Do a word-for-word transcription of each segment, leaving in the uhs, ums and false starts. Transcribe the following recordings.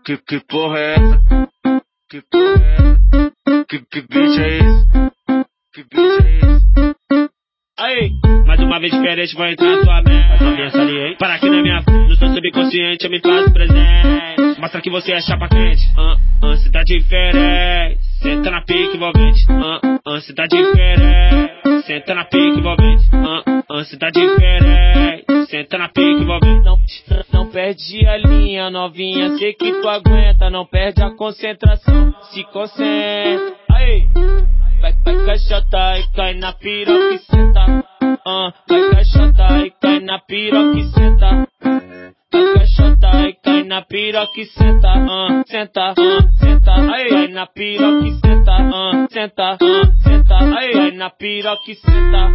Que, que porra é essa? Que porra é essa? Que, que bicho é esse? Que bicho é esse? Aí, mais uma vez diferente, vou entrar na tua mente. Para aqui na minha frente, no seu subconsciente eu me faço presente. Mostra que você é chapa quente. Uh, uh, cê tá diferente. Senta na pique envolvente. Uh, uh, cê tá diferente. Senta na pique envolvente. Uh, uh, cê tá diferente. Senta na pique envolvente. Não, não perde a linha, novinha. Sei que tu aguenta. Não perde a concentração. Se concentra. Aí. Vai, vai caixotar e cai na piroca e senta. Uh, vai caixotar e cai na piroca e senta. Vai caixotar e cai na piroca e senta. Uh, senta, uh, senta. Aí, cai na piroca e senta. Uh, senta, uh, senta. Aí, cai na piroca e senta.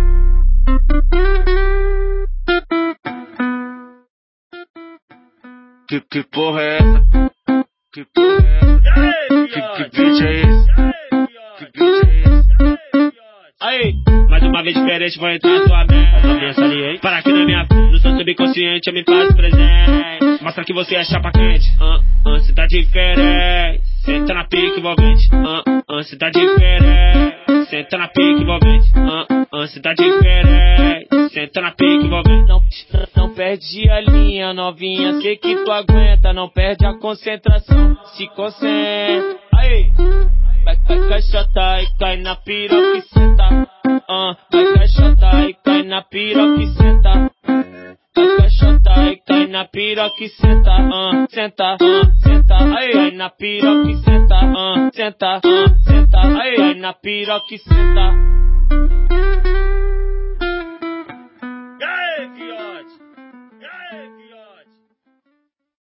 Que, que porra é essa? Que porra é essa? Que, que bicho é esse? Que bicho é esse? Aí, mais uma vez diferente, vou entrar na tua mente. Para aqui na minha frente, no seu subconsciente eu me faço presente. Mostra que você é chapa quente. Uh, uh, cê tá diferente. Senta na pique envolvente. Uh, uh, cê tá diferente. Senta na pique envolvente. Uh, uh, cê tá diferente. Senta na pique envolvente. Não, não perde a linha, novinha. Sei que tu aguenta. Não perde a concentração. Se concentra. Aí. Vai, vai caixotar e cai na piroca e senta. Uh, vai caixotar e cai na piroca e senta. Vai caixotar e cai na piroca e senta. Uh, senta, uh, senta. Aí, cai na piroca e senta. Uh, senta, uh, senta. Aí, cai na piroca e senta.